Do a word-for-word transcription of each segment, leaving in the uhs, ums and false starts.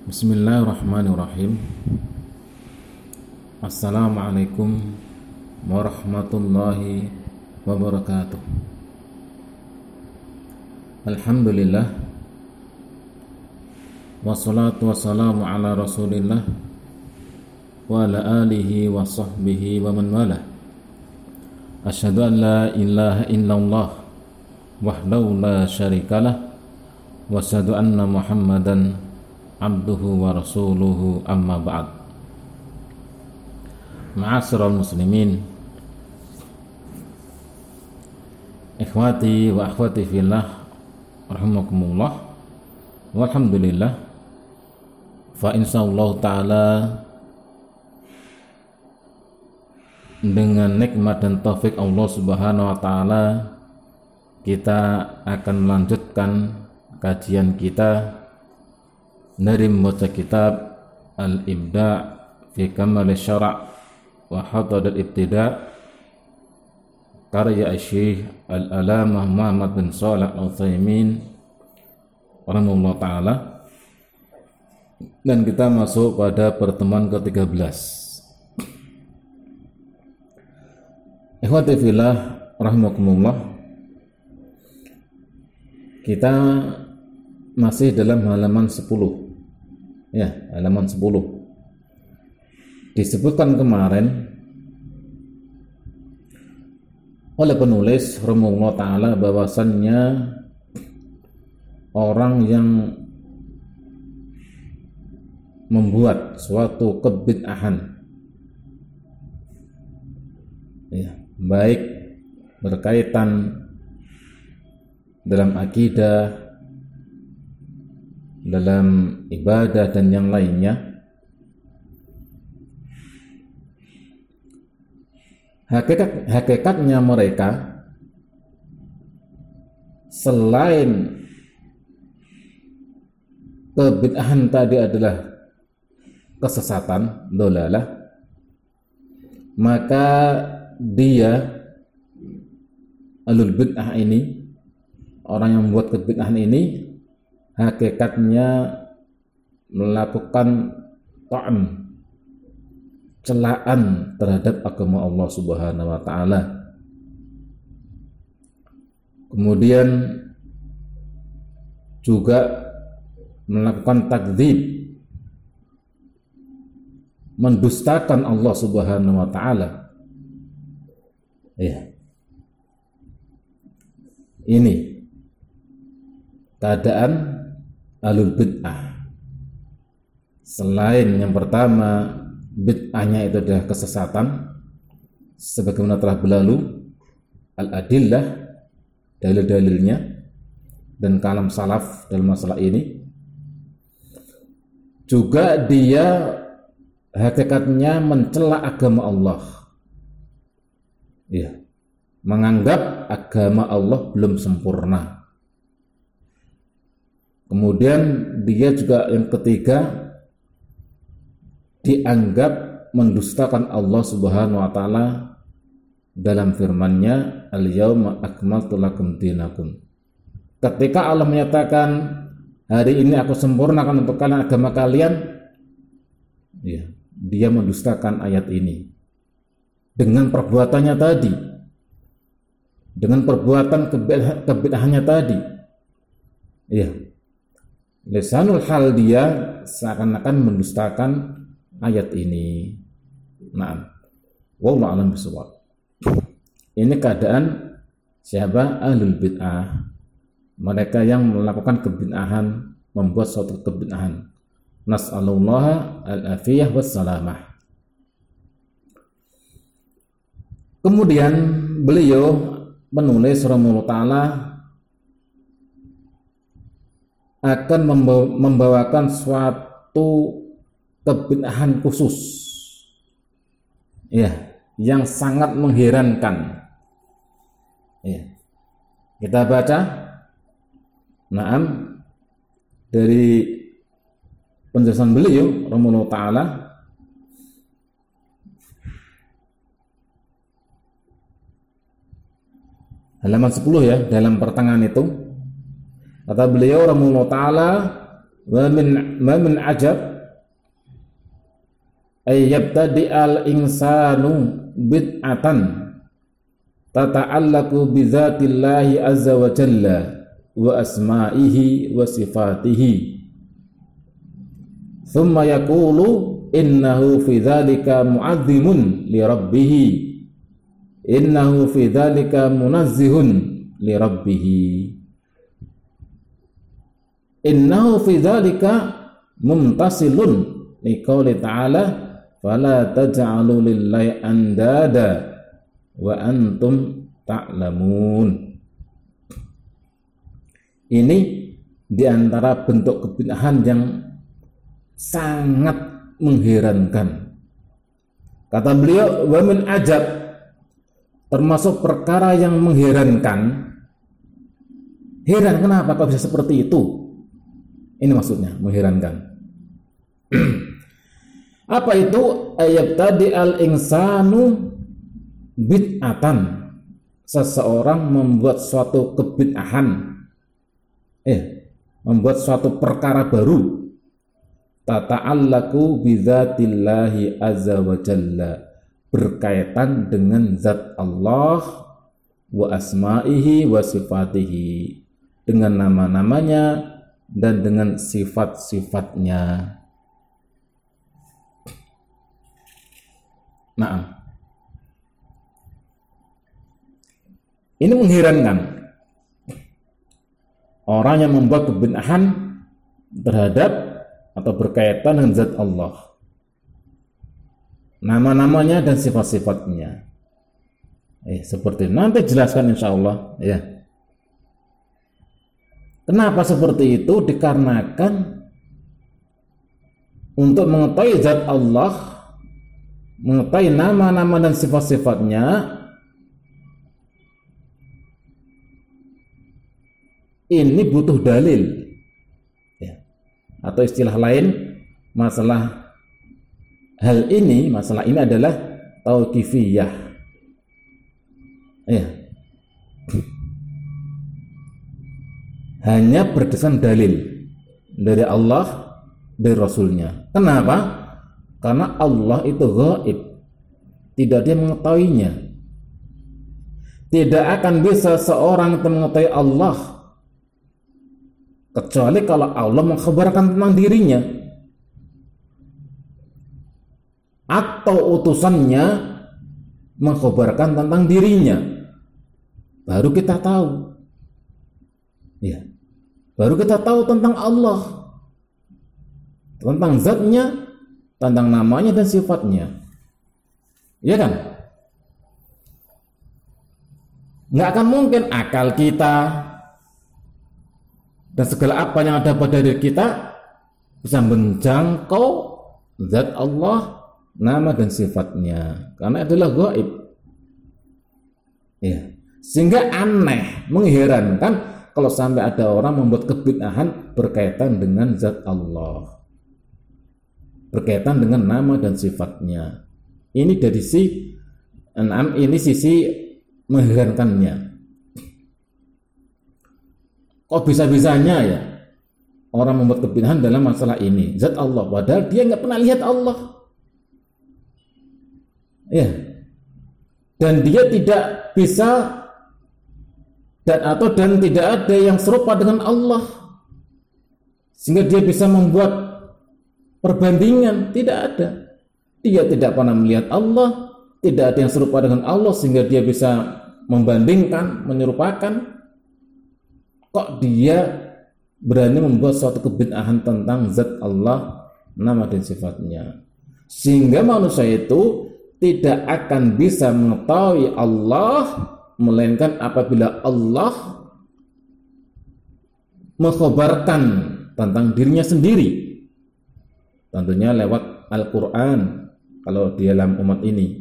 Bismillahirrahmanirrahim. Assalamualaikum warahmatullahi wabarakatuh. Alhamdulillah, wassalatu wassalamu ala rasulillah wa ala alihi wa sahbihi wa man wala. Asyhadu an la ilaha illallah wahdahu la syarikalah wa asyhadu anna muhammadan abduhu wa rasuluhu, amma ba'd. Ma'asyiral muslimin, ikhwati wa akhwati fillah, rahimakumullah. Walhamdulillah, fa insyaallah ta'ala dengan nikmat dan taufik Allah subhanahu wa ta'ala kita akan melanjutkan kajian kita dari membaca kitab Al-Ibda' fi Kamal Syara' wa Hadad Al-Ibtida' karya Syekh Al-Alamah Muhammad bin Shalih Al-Utsaimin rahimahullah ta'ala, dan kita masuk pada pertemuan ke tiga belas. Ikhwati fillah rahimakumullah, kita masih dalam halaman sepuluh. Ya, halaman sepuluh. Disebutkan kemarin oleh penulis rahimahullah ta'ala bahwasannya orang yang membuat suatu kebid'ahan, ya, baik berkaitan dalam akidah, dalam ibadah dan yang lainnya, hakikat hakikatnya mereka selain kebid'ahan tadi adalah kesesatan, dolalah, maka dia alul bid'ah ini, orang yang membuat kebid'ahan ini, hakikatnya melakukan ta'an, celaan terhadap agama Allah subhanahu wa ta'ala. Kemudian juga melakukan takdzib, mendustakan Allah subhanahu wa ta'ala. Ya, ini keadaan alul bid'ah. Selain yang pertama, bid'ahnya itu adalah kesesatan, sebagaimana telah berlalu al-adillah, dalil-dalilnya dan kalam salaf dalam masalah ini. Juga dia hakikatnya mencela agama Allah, ya, menganggap agama Allah belum sempurna. Kemudian dia juga yang ketiga, dianggap mendustakan Allah subhanahu wa ta'ala dalam firman-Nya, al-yauma akmaltu lakum dinakum. Ketika Allah menyatakan hari ini aku sempurnakan untuk kalian agama kalian, ya, dia mendustakan ayat ini dengan perbuatannya tadi, dengan perbuatan kebid'ahannya tadi. Ya, lisanul hal dia seakan-akan mendustakan ayat ini. Nah, wallahu a'lam bishawab. Ini keadaan siapa? Ahlul bid'ah, mereka yang melakukan kebid'ahan, membuat suatu kebid'ahan. Nas'alullah al-afiyah wassalamah. Kemudian beliau menulis rahimahullah ta'ala akan membawakan suatu kebid'ahan khusus, ya, yang sangat mengherankan. Ya, kita baca, naam, dari penjelasan beliau rahimahullah ta'ala. Halaman sepuluh, ya, dalam pertengahan itu kata beliau rahimahullah ta'ala, wa min ma min ajab ay yabtadi al insanu bid'atan tata'allaqu bi dzatillahi azza wa jalla wa asma'ihi wa sifatihi thumma yaqulu innahu fi dzalika mu'azzimun li rabbih innahu fi dzalika munazzihun li rabbih innahu fi dzalika mumtasilun li qouli ta'ala fala taj'alu lillahi andada wa antum ta'lamun. Ini diantara bentuk kebid'ahan yang sangat mengherankan. Kata beliau, wa min ajab, termasuk perkara yang mengherankan. Heran kenapa kok bisa seperti itu? Ini maksudnya mengherankan. Apa itu? Ayat tadi al-insanu bid'atan, seseorang membuat suatu kebid'ahan, eh, membuat suatu perkara baru, tata'allaku bidzatillahi azza wa jalla, berkaitan dengan zat Allah, wa asma'ihi wa sifatihi, dengan nama-namanya dan dengan sifat-sifatnya. Nah, ini mengherankan. Orang yang membuat kebid'ahan terhadap atau berkaitan dengan zat Allah, nama-namanya dan sifat-sifatnya. Eh, seperti nanti jelaskan insya Allah ya. Kenapa seperti itu? Dikarenakan untuk mengetahui zat Allah, mengetahui nama-nama dan sifat-sifatnya, ini butuh dalil ya. Atau istilah lain, masalah hal ini, masalah ini adalah tauqifiyah ya. Hanya berdasarkan dalil dari Allah, dari Rasulnya. Kenapa? Karena Allah itu gaib, tidak dia mengetahuinya. Tidak akan bisa seorang itu mengetahui Allah kecuali kalau Allah mengkhabarkan tentang dirinya atau utusannya mengkhabarkan tentang dirinya, baru kita tahu ya, baru kita tahu tentang Allah, tentang zatnya, tentang namanya dan sifatnya, ya kan? Nggak akan mungkin akal kita dan segala apa yang ada pada diri kita bisa menjangkau zat Allah, nama dan sifatnya, karena adalah gaib ya. Sehingga aneh, mengherankan kalau sampai ada orang membuat kebid'ahan berkaitan dengan zat Allah, berkaitan dengan nama dan sifatnya. Ini dari sisi enam, ini sisi mengherankannya. Kok bisa-bisanya ya orang membuat kebid'ahan dalam masalah ini, zat Allah, padahal dia nggak pernah lihat Allah ya, dan dia tidak bisa dan atau dan tidak ada yang serupa dengan Allah sehingga dia bisa membuat perbandingan. Tidak ada, dia tidak pernah melihat Allah, tidak ada yang serupa dengan Allah sehingga dia bisa membandingkan, menyerupakan. Kok dia berani membuat suatu kebid'ahan tentang zat Allah, nama dan sifatnya, sehingga manusia itu tidak akan bisa mengetahui Allah melainkan apabila Allah mengkhabarkan tentang dirinya sendiri, tentunya lewat Al-Quran kalau di dalam umat ini,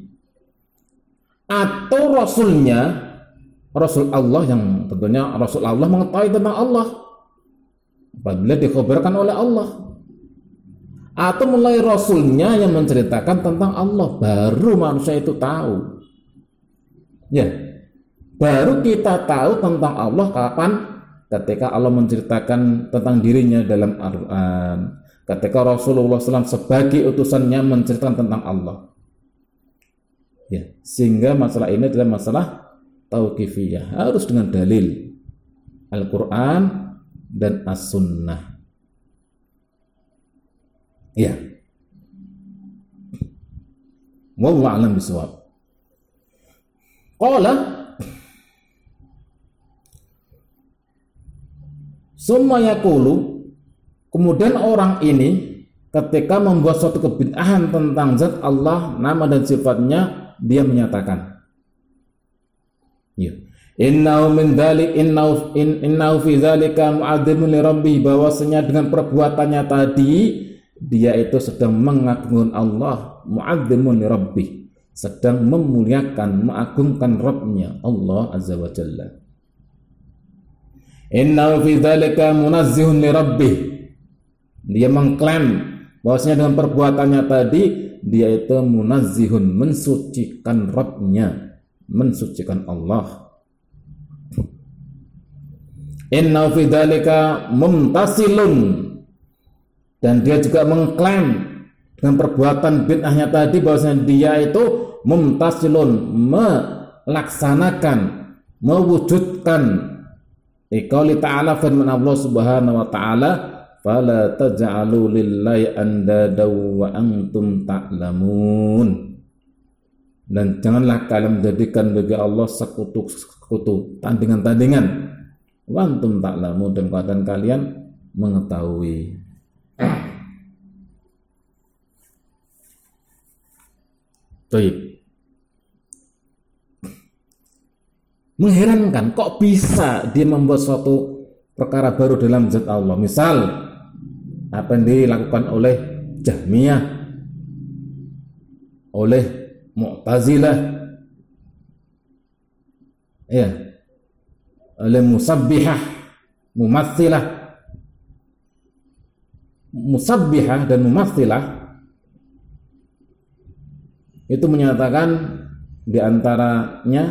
atau Rasulnya, Rasul Allah, yang tentunya Rasul Allah mengetahui tentang Allah apabila dikhabarkan oleh Allah, atau mulai Rasulnya yang menceritakan tentang Allah, baru manusia itu tahu ya. Baru kita tahu tentang Allah kapan? ketika Allah menceritakan tentang dirinya dalam Al-Quran, ketika Rasulullah shallallahu alaihi wasallam sebagai utusannya menceritakan tentang Allah. Ya, sehingga masalah ini adalah masalah tauqifiyah, harus dengan dalil Al-Quran dan As-Sunnah. Ya. Wallahu a'lam bishawab. Qala summa yaqulu, kemudian orang ini ketika membuat suatu kebid'ahan tentang zat Allah, nama dan sifatnya, dia menyatakan, ya, innahu min dzalik innahu in, innahu fi dzalika mu'adzimun li rabbih, bahwasanya dengan perbuatannya tadi dia itu sedang mengagungkan Allah, mu'adzimun li rabbih, sedang memuliakan, mengagungkan Rabbnya Allah azza wa jalla. Innahu fi dzalika munazzihun li rabbih, dia mengklaim bahwasanya dengan perbuatannya tadi dia itu munazzihun, mensucikan Rabbnya, mensucikan Allah. Inna fi dzalika mumtasilun, dan dia juga mengklaim dengan perbuatan bid'ahnya tadi bahwasanya dia itu mumtasilun, melaksanakan, mewujudkan iqauli ta'ala, firman Allah subhanahu wa ta'ala, fala taj'alu lillahi andada wa antum ta'lamun, dan janganlah kalian menjadikan bagi Allah sekutu-sekutu, tandingan-tandingan, wa antum ta'lamun, dan keadaan kalian mengetahui. Baik. Mengherankan, kok bisa dia membuat suatu perkara baru dalam zat Allah. Misal apa yang dilakukan oleh Jahmiyah, oleh Mu'tazilah, ya, oleh Musabbihah, Mumatsilah. Musabbihah dan Mumatsilah itu menyatakan diantaranya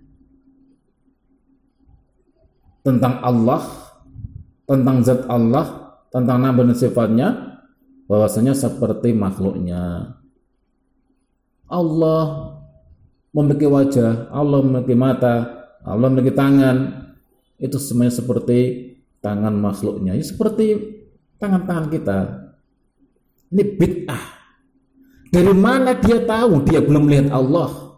tentang Allah, tentang zat Allah, tentang nama dan sifatnya, bahwasanya seperti makhluknya. Allah memiliki wajah, Allah memiliki mata, Allah memiliki tangan, itu semuanya seperti tangan makhluknya, ya, seperti tangan-tangan kita. Ini bid'ah. Dari mana dia tahu? Dia belum melihat Allah.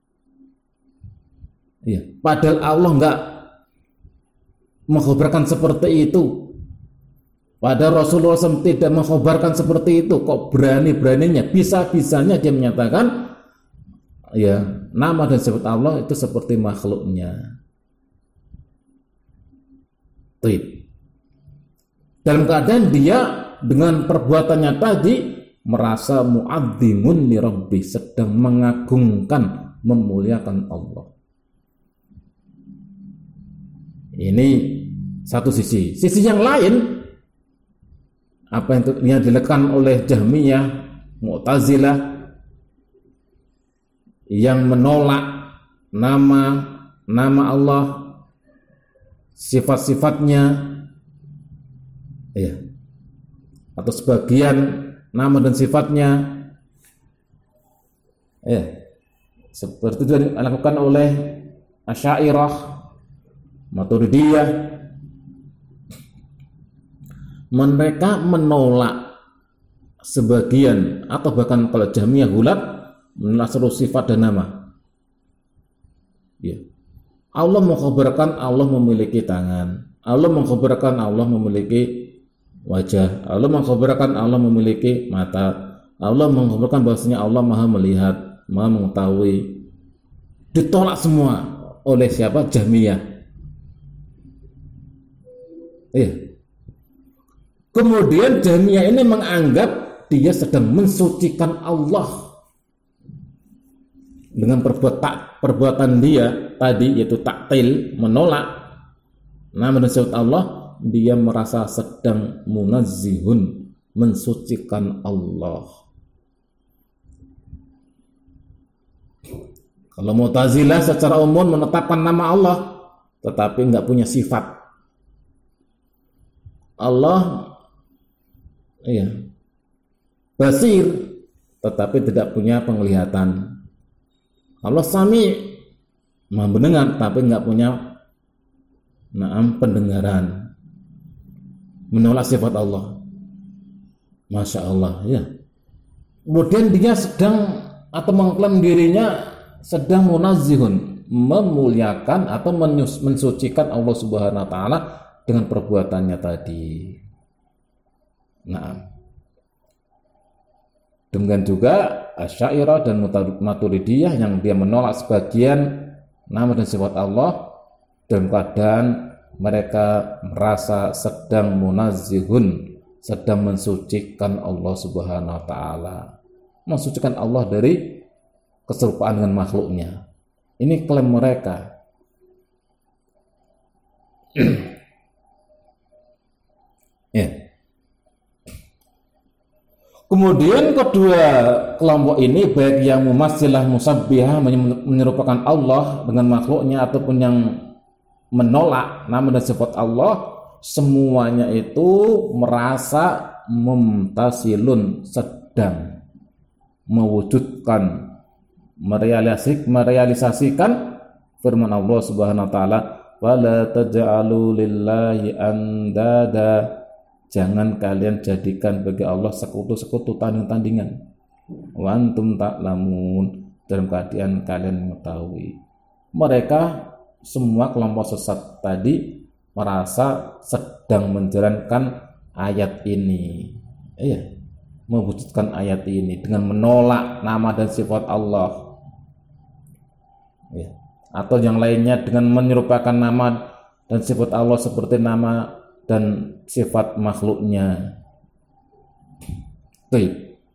Ya, padahal Allah enggak mengkhabarkan seperti itu. Padahal Rasulullah shallallahu alaihi wasallam tidak mengkhabarkan seperti itu. Kok berani-beraninya, bisa-bisanya dia menyatakan, ya, nama dan sifat Allah itu seperti makhluknya. Tuh. Dalam keadaan dia dengan perbuatannya tadi merasa mu'adzimun li rabbi, sedang mengagungkan, memuliakan Allah. Ini satu sisi. Sisi yang lain, apa yang dilakukan oleh Jahmiyah, Mu'tazilah, yang menolak nama nama Allah, sifat-sifatnya, ya, atau sebagian nama dan sifatnya, ya, seperti itu dilakukan oleh Asy'ariyah, Maturidiyah. Mereka menolak sebagian, atau bahkan kalau Jahmiyah Gulat, menolak seluruh sifat dan nama. Ya. Allah mengkhabarkan Allah memiliki tangan, Allah mengkhabarkan Allah memiliki wajah, Allah mengkhabarkan Allah memiliki mata, Allah mengkhabarkan bahwasanya Allah Maha melihat, Maha mengetahui. Ditolak semua oleh siapa? Jahmiyah. Iya. Kemudian Jahmiyah ini menganggap dia sedang mensucikan Allah dengan perbuatan perbuatan dia tadi, yaitu taktil, menolak nama dan sifat Allah. Dia merasa sedang munazzihun, mensucikan Allah. Kalau Mu'tazilah secara umum menetapkan nama Allah, tetapi enggak punya sifat. Allah iya, basir, tetapi tidak punya penglihatan. Allah sami, maha mendengar, tapi nggak punya naam pendengaran. Menolak sifat Allah. Masya Allah, ya. Kemudian dia sedang atau mengklaim dirinya sedang munazzihun, memuliakan atau mensucikan Allah Subhanahu wa taala dengan perbuatannya tadi. Nah, demikian juga Asy'ariyah dan Maturidiyah yang dia menolak sebagian nama dan sifat Allah dalam keadaan mereka merasa sedang munazzihun, sedang mensucikan Allah Subhanahu wa taala, mensucikan Allah dari keserupaan dengan makhluknya. Ini klaim mereka. Ya. Kemudian kedua kelompok ini, baik yang mumatsilah musabbihah menyerupakan Allah dengan makhluknya ataupun yang menolak nama dan sifat Allah, semuanya itu merasa mumtasilun, sedang mewujudkan, merealisasikan, merealisasikan firman Allah Subhanahu wa taala, wala taj'alu lillahi andada, jangan kalian jadikan bagi Allah sekutu-sekutu, tanding-tandingan. Wa antum ta'lamun, dalam keadaan kalian mengetahui. Mereka semua kelompok sesat tadi merasa sedang menjalankan ayat ini. Iya, mewujudkan ayat ini dengan menolak nama dan sifat Allah. Ya. Atau yang lainnya dengan menyerupakan nama dan sifat Allah seperti nama dan sifat makhluknya. Tuh.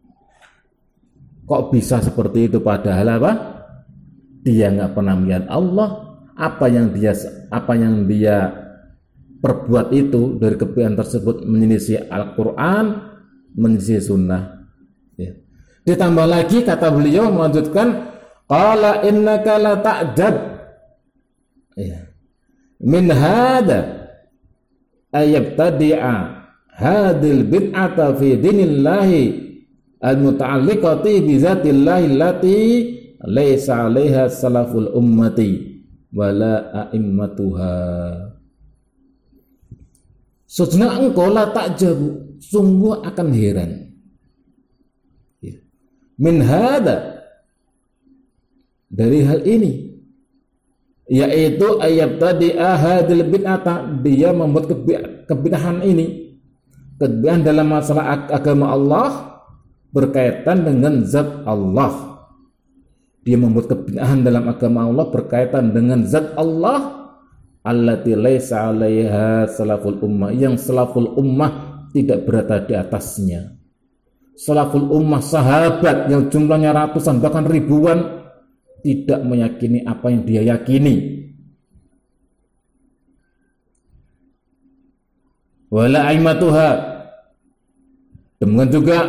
Kok bisa seperti itu, padahal apa? Dia nggak pernah melihat Allah. Apa yang dia apa yang dia perbuat itu dari kebiasaan tersebut menyelisih Al-Quran, menyelisih Sunnah. Ya. Ditambah lagi kata beliau melanjutkan, qala innaka la ta'jab, ya, min hada ayyabtadi'a hadil bid'ata fi dinillahi al-muta'alliqati bi zatillahi allati laysa 'alaiha salaful ummati wala a'immatuha. Sesungguhnya engkau la ta'jabu, sungguh akan heran. Ya. Min hada, dari hal ini, yaitu ayat tadi ahadil bid'ata, dia membuat kebid'ahan ini, kebid'ahan dalam masalah agama Allah berkaitan dengan zat Allah. Dia membuat kebid'ahan dalam agama Allah berkaitan dengan zat Allah, allati laisa 'alaiha salaful ummah, yang salaful ummah tidak berada di atasnya. Salaful ummah, sahabat yang jumlahnya ratusan bahkan ribuan, tidak meyakini apa yang dia yakini. Wala aimatuha, demikian juga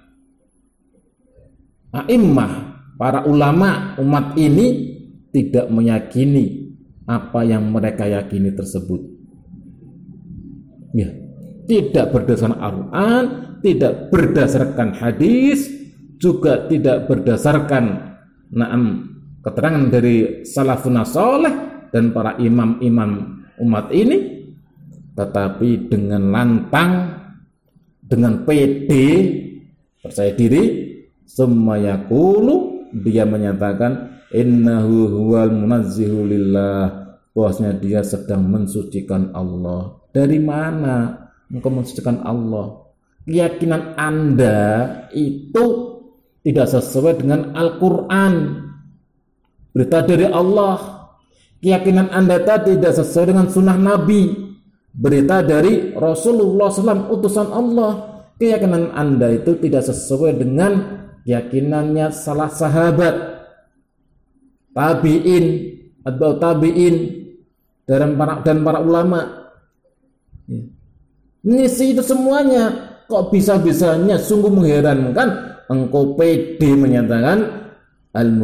a'immah, para ulama umat ini tidak meyakini apa yang mereka yakini tersebut. Ya, tidak berdasarkan Al-Quran, tidak berdasarkan hadis, juga tidak berdasarkan na'am keterangan dari salafun saleh dan para imam-imam umat ini, tetapi dengan lantang, dengan pede, percaya diri, summa yaqulu, dia menyatakan innahu huwal munazzihu lillah, bahwasanya dia sedang mensucikan Allah. Dari mana engkau mensucikan Allah? Keyakinan Anda itu tidak sesuai dengan Al-Quran, berita dari Allah. Keyakinan Anda tadi tidak sesuai dengan sunnah Nabi, berita dari Rasulullah shallallahu alaihi wasallam, utusan Allah. Keyakinan Anda itu tidak sesuai dengan keyakinannya salah sahabat, tabi'in atau tabi'in dan para, dan para ulama. Ya. Mengisi itu semuanya. Kok bisa-bisanya, sungguh mengherankan engkau pede menyatakan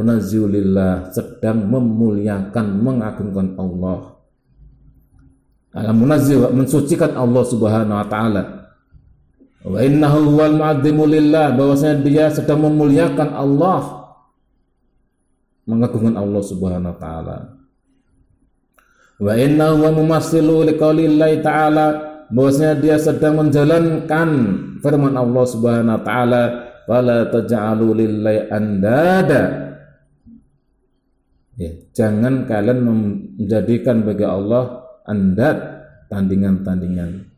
al-munazzilillah, sedang memuliakan, mengagungkan Allah. Al-munazzih, mensucikan Allah Subhanahu wa taala. Wa innahu huwal mu'azzimu lillah, bahwasanya dia sedang memuliakan Allah, mengagungkan Allah Subhanahu wa taala. Wa innahu huwa mumassilu liqaulillahi ta'ala, bahwasanya dia sedang menjalankan firman Allah Subhanahu wa taala, fala taj'alu lillahi andada. Ya, jangan kalian menjadikan bagi Allah andad, tandingan-tandingan.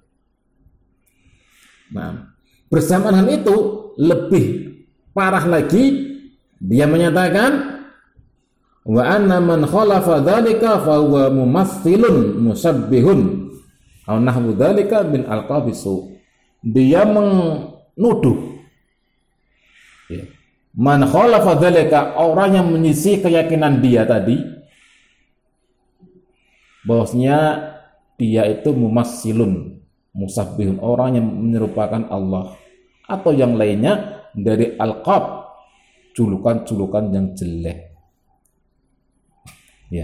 Nah, bersamaan dengan itu lebih parah lagi, dia menyatakan wa anna man khalafa dzalika fa huwa mumassilun musabbihun aw nahwu dzalika min alqabisu. Dia menuduh, ya, man khalafa dzalika, orang yang menyisi keyakinan dia tadi, bahwasanya dia itu mumassilun musabbihun, orang yang menyerupakan Allah atau yang lainnya dari alqab, julukan-julukan yang jelek. Ya,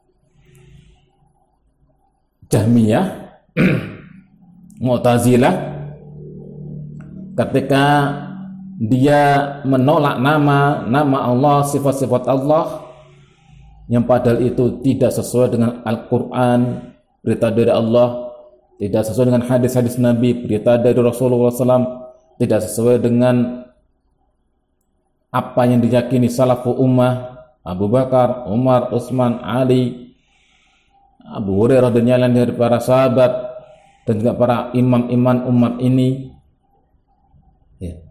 Jahmiyah, Mu'tazilah, ketika dia menolak nama nama Allah, sifat-sifat Allah yang padahal itu tidak sesuai dengan Al-Quran, berita dari Allah, tidak sesuai dengan hadis-hadis Nabi, berita dari Rasulullah shallallahu alaihi wasallam, tidak sesuai dengan apa yang diyakini salafu ummah, Abu Bakar, Umar, Utsman, Ali, Abu Hurairah dan yang lain dari para sahabat dan juga para imam-imam umat ini. Ya.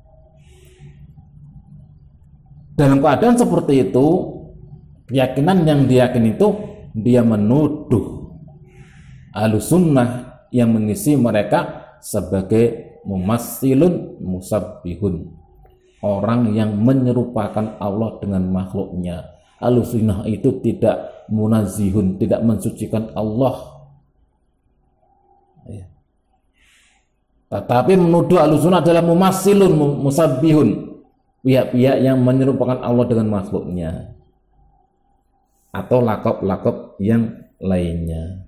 Dalam keadaan seperti itu, keyakinan yang diyakini itu, dia menuduh Ahlussunnah yang mengisi mereka sebagai mumassilun musabbihun, orang yang menyerupakan Allah dengan makhluknya. Ahlussunnah itu tidak munazzihun, tidak mensucikan Allah, ya. Tetapi menuduh Ahlussunnah adalah mumassilun musabbihun, pihak-pihak yang menyerupakan Allah dengan makhluknya atau lakop-lakop yang lainnya.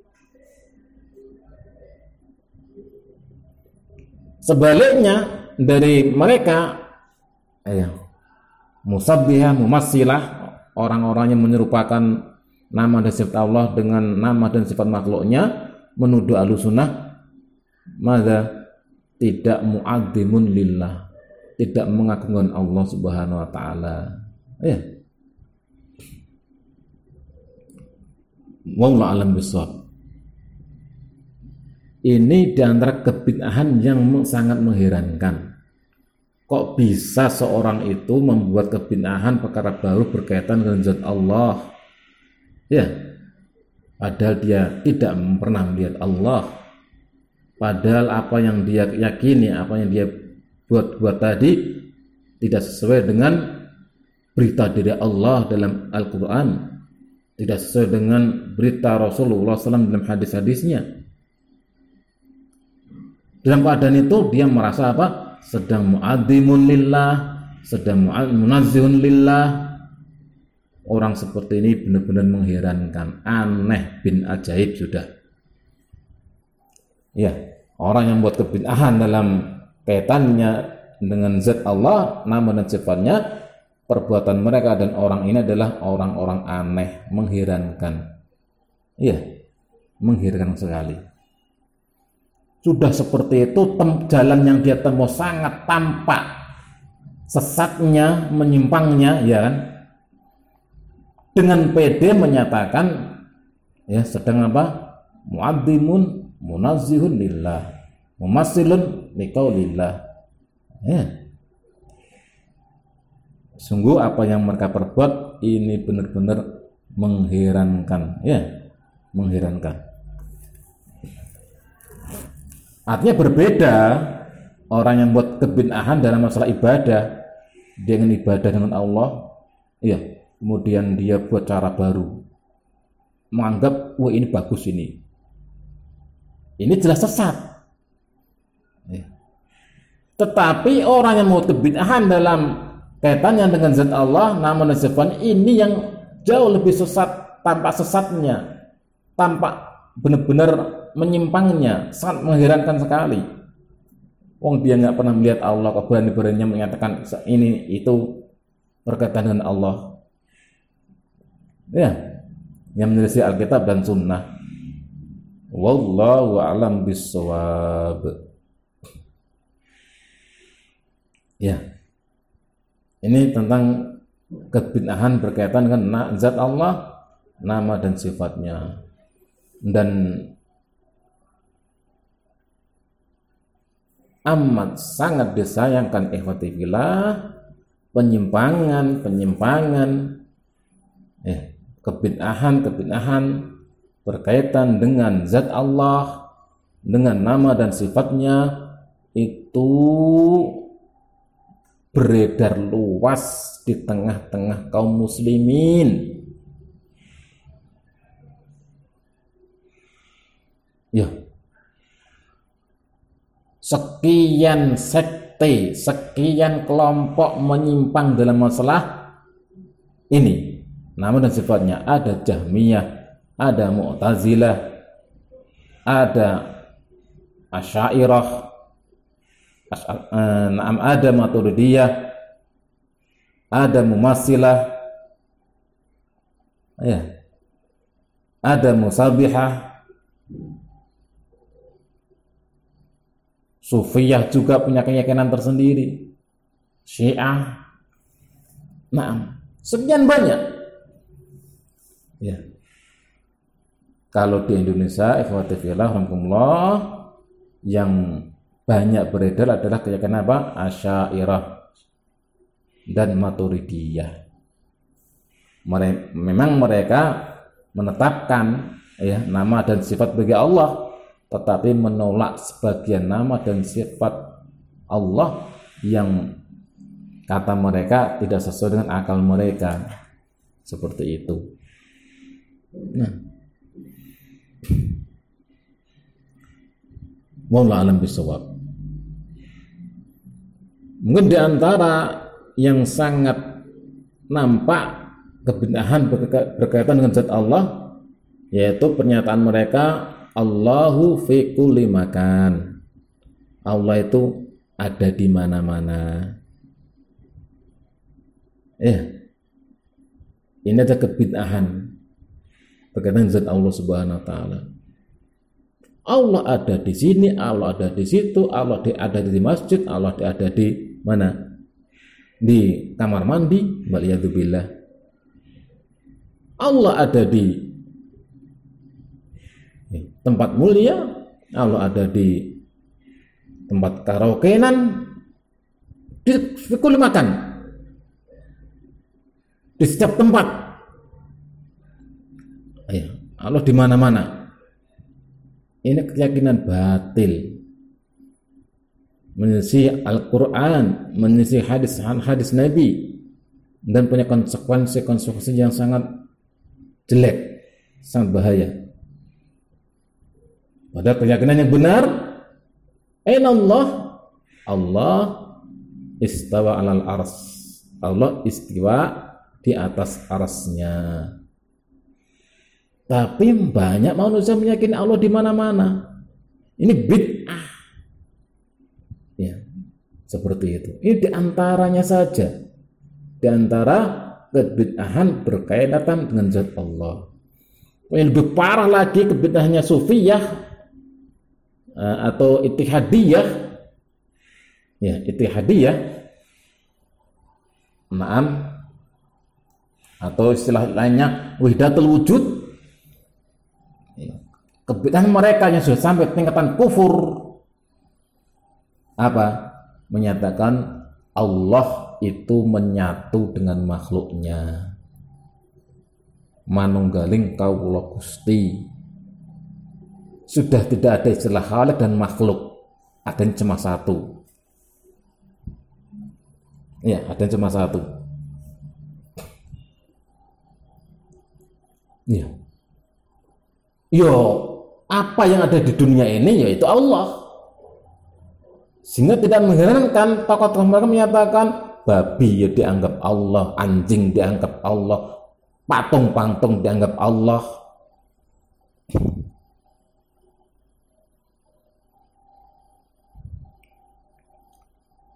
Sebaliknya dari mereka, ya, musabbihah, mumassilah, orang-orang yang menyerupakan nama dan sifat Allah dengan nama dan sifat makhluknya, menuduh Ahlussunnah mada tidak mu'azzimun lillah, tidak mengagungkan Allah Subhanahu wa taala. Ya. Wallahu a'lam bishawab. Ini diantara kebid'ahan yang sangat mengherankan. Kok bisa seorang itu membuat kebid'ahan perkara baru berkaitan dengan zat Allah? Ya, padahal dia tidak pernah melihat Allah. Padahal apa yang dia yakini, apa yang dia buat-buat tadi tidak sesuai dengan berita dari Allah dalam Al-Quran, tidak sesuai dengan berita Rasulullah shallallahu alaihi wasallam dalam hadis-hadisnya. Dalam keadaan itu dia merasa apa? Sedang mu'azzimun lillah, sedang munazzihun lillah. Orang seperti ini benar-benar mengherankan, aneh bin ajaib sudah. Ya, orang yang buat kebid'ahan dalam kaitannya dengan zat Allah, nama dan sifatnya, perbuatan mereka dan orang ini adalah orang-orang aneh, mengherankan. Iya, mengherankan sekali. Sudah seperti itu, tem- jalan yang dia tempuh sangat tampak sesatnya, menyimpangnya, ya kan? Dengan pede menyatakan, ya, sedang apa? Mu'azzimun munazzihun lillah, mumassilun liqaulillah. Ya. Sungguh apa yang mereka perbuat ini benar-benar mengherankan, ya, mengherankan. Artinya berbeda orang yang buat kebid'ahan dalam masalah ibadah, dia ingin ibadah dengan Allah, ya, kemudian dia buat cara baru, menganggap, wah ini bagus ini, ini jelas sesat. Ya. Tetapi orang yang mau kebid'ahan dalam kaitannya dengan zat Allah, nama dan sifatnya, ini yang jauh lebih sesat, tampak sesatnya, tampak benar-benar menyimpangnya sangat mengherankan sekali. Wong dia nggak pernah melihat Allah, keberani-beraninya menyatakan ini itu berkaitan dengan Allah. Ya, yang menyelisih Alkitab dan Sunnah. Wallahu a'lam bissawab. Ya, ini tentang kebid'ahan berkaitan dengan zat Allah, nama dan sifatnya. Dan amat sangat disayangkan ikhwati fillah penyimpangan-penyimpangan eh, kebid'ahan-kebid'ahan berkaitan dengan zat Allah, dengan nama dan sifatnya itu beredar luas di tengah-tengah kaum muslimin. Ya, sekian sekte, sekian kelompok menyimpang dalam masalah ini, nama dan sifatnya. Ada Jahmiyah, ada Mu'tazilah, ada Asy'ariyah, ada Maturidiyah, ada Mumatsilah, ya, ada Musabbihah, Sufiyah juga punya keyakinan tersendiri, Syiah, nah, sekian banyak. Ya, kalau di Indonesia, ikhwati fillah rahimakumullah, yang banyak beredar adalah keyakinan apa? Asy'ariyah dan Maturidiyah. Mere- memang mereka menetapkan ya nama dan sifat bagi Allah, tetapi menolak sebagian nama dan sifat Allah yang kata mereka tidak sesuai dengan akal mereka. Seperti itu. Nah, wallahu a'lam bishawab. Mungkin di antara yang sangat nampak kebid'ahan berkaitan dengan zat Allah, yaitu pernyataan mereka Allahu fi kulli makan. Allah itu ada di mana-mana. Eh, ini ada kebid'ahan berkaitan dengan zat Allah Subhanahu wa taala. Allah ada di sini, Allah ada di situ, Allah ada di masjid, Allah ada di mana? Di kamar mandi, waliyadzubillah. Allah ada di tempat mulia, Allah ada di tempat karaokean, di sekuli makan, di setiap tempat. Ayo, Allah di mana-mana. Ini keyakinan batil, menyelisih Al-Quran, menyelisih hadis-hadis Nabi, dan punya konsekuensi-konsekuensi yang sangat jelek, sangat bahaya. Pada keyakinan yang benar, aina Allah, Allah istawa alal ars, Allah istiwa di atas arsnya. Tapi banyak manusia meyakini Allah di mana-mana. Ini bid'ah. Ya, seperti itu. Ini diantaranya saja. Di antara kebid'ahan berkaitan dengan zat Allah. Yang lebih parah lagi kebid'ahnya Sufiyah atau Ittihadiyah. Ya, Ittihadiyah. Naam. Atau istilah lainnya wahdatul wujud. Kebid'ahan mereka yang sudah sampai tingkatan kufur apa? Menyatakan Allah itu menyatu dengan makhluknya. Manunggaling kawula Gusti. Sudah tidak ada istilah khalik dan makhluk, ada yang cuma satu. Ya, ada yang cuma satu. Ya. Yo, apa yang ada di dunia ini yaitu Allah. Sehingga tidak mengherankan tokoh-tokoh mereka menyatakan babi ya dianggap Allah, anjing dianggap Allah, patung-patung dianggap Allah.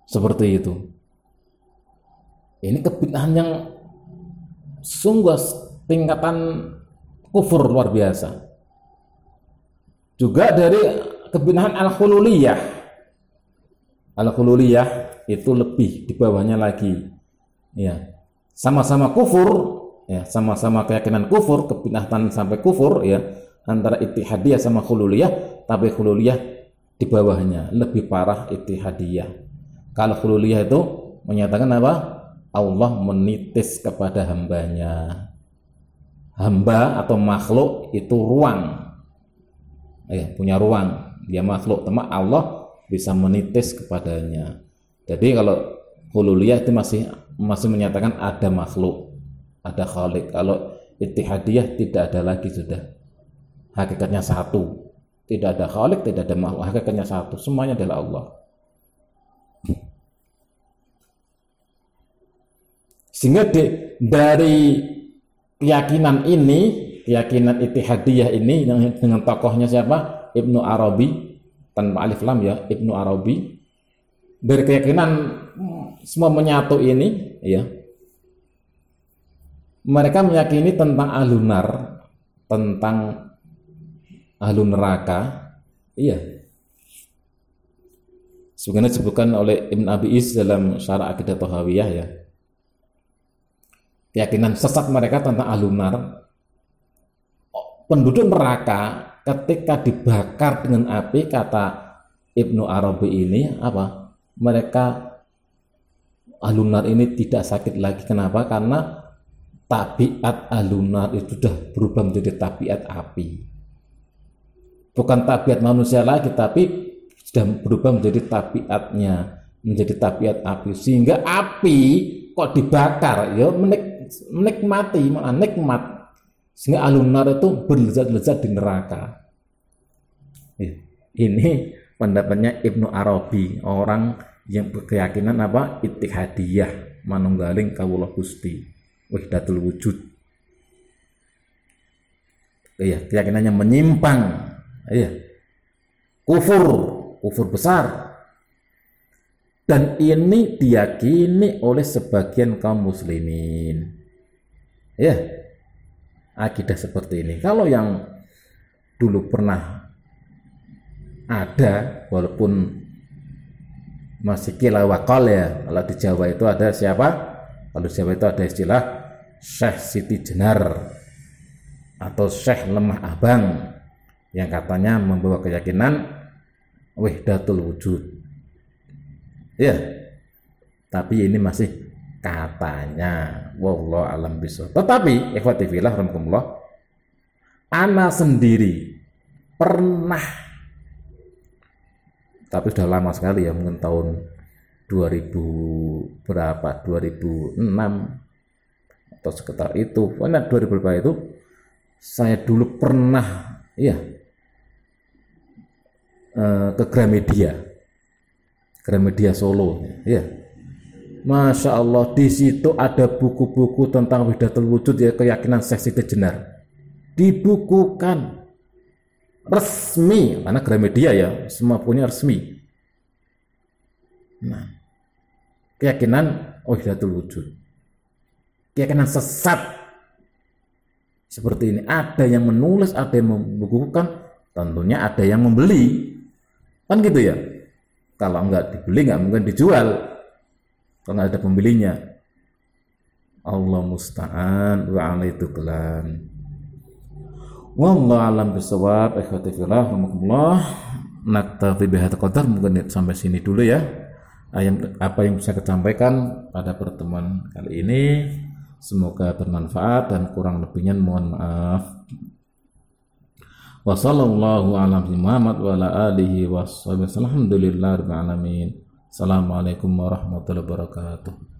seperti itu. Ini kebid'ahan yang sungguh tingkatan kufur luar biasa. Juga dari kebid'ahan al-hululiyah. Al-hululiyah itu lebih di bawahnya lagi. Ya, sama-sama kufur, ya, sama-sama keyakinan kufur, kebid'ahan sampai kufur, ya, antara ittihadiyah sama hululiyah, tapi hululiyah di bawahnya, lebih parah ittihadiyah. Kalau hululiyah itu menyatakan apa? Allah menitis kepada hambanya. Hamba atau makhluk itu ruang, eh, punya ruang. Dia makhluk, teman Allah bisa menitis kepadanya. Jadi kalau hululiyah itu masih masih menyatakan ada makhluk, ada khalik. Kalau ittihadiyah tidak ada lagi, sudah hakikatnya satu. Tidak ada khalik, tidak ada makhluk, hakikatnya satu. Semuanya adalah Allah. Sehingga di, dari keyakinan ini, keyakinan ittihadiyah ini dengan tokohnya siapa? Ibnu Arabi, tanpa alif lam ya, Ibnu Arabi. Dari keyakinan semua menyatu ini, ya, mereka meyakini tentang ahlun nar, tentang ahlun neraka, iya. Sebenarnya disebutkan oleh Ibn Abi Is dalam Syarah Aqidah Thahawiyah, ya. Keyakinan sesat mereka tentang ahlun nar, penduduk neraka ketika dibakar dengan api, kata Ibnu Arabi ini apa? Mereka ahlun nar ini tidak sakit lagi. Kenapa? Karena tabiat ahlun nar itu sudah berubah menjadi tabiat api. Bukan tabiat manusia lagi, tapi sudah berubah menjadi tabiatnya, menjadi tabiat api. Sehingga api kok dibakar, ya menik menikmati, malah nikmat. Sehingga ahlun nar itu berlezat-lezat di neraka. Ini pendapatnya Ibnu Arabi, orang yang berkeyakinan apa? Ittihadiyah, manunggaling kawula Gusti, wahdatul wujud. Iya, keyakinannya menyimpang. Iya. Kufur, kufur besar. Dan ini diyakini oleh sebagian kaum muslimin. Ya, akidah seperti ini. Kalau yang dulu pernah ada, walaupun masih kila wakal, ya. Kalau di Jawa itu ada siapa? Kalau di Jawa itu ada istilah Syekh Siti Jenar atau Syekh Lemah Abang, yang katanya membawa keyakinan wahdatul wujud. Ya, tapi ini masih katanya, wallahu alam bishawab. Tetapi ikhwati fillah rahimakumullah, ana sendiri pernah, tapi sudah lama sekali ya, mungkin tahun dua ribu berapa, dua ribu enam atau sekitar itu, pokoknya dua ribu berapa itu, saya dulu pernah ya ke Gramedia. Gramedia Solo, ya. Masya Allah, di situ ada buku-buku tentang wahdatul wujud, ya, keyakinan Syekh Siti Jenar. Dibukukan resmi, karena Gramedia ya, semua punya resmi. Nah, keyakinan wahdatul wujud, keyakinan sesat seperti ini. Ada yang menulis, ada yang membukukan, tentunya ada yang membeli, kan gitu ya. Kalau enggak dibeli, enggak mungkin dijual kalau enggak ada pembelinya. Allah musta'an wa alaihi tuklan. Wallahu alam bisawab. Ikhwati fillah rahimakumullah. Naktafi bihadzal qadar, mungkin sampai sini dulu ya. Apa yang bisa kita sampaikan pada pertemuan kali ini, semoga bermanfaat dan kurang lebihnya mohon maaf. Wa sallallahu ala Muhammad wa ala alihi wa sahbihi. Alhamdulillah rabbil alamin. Assalamualaikum warahmatullahi wabarakatuh.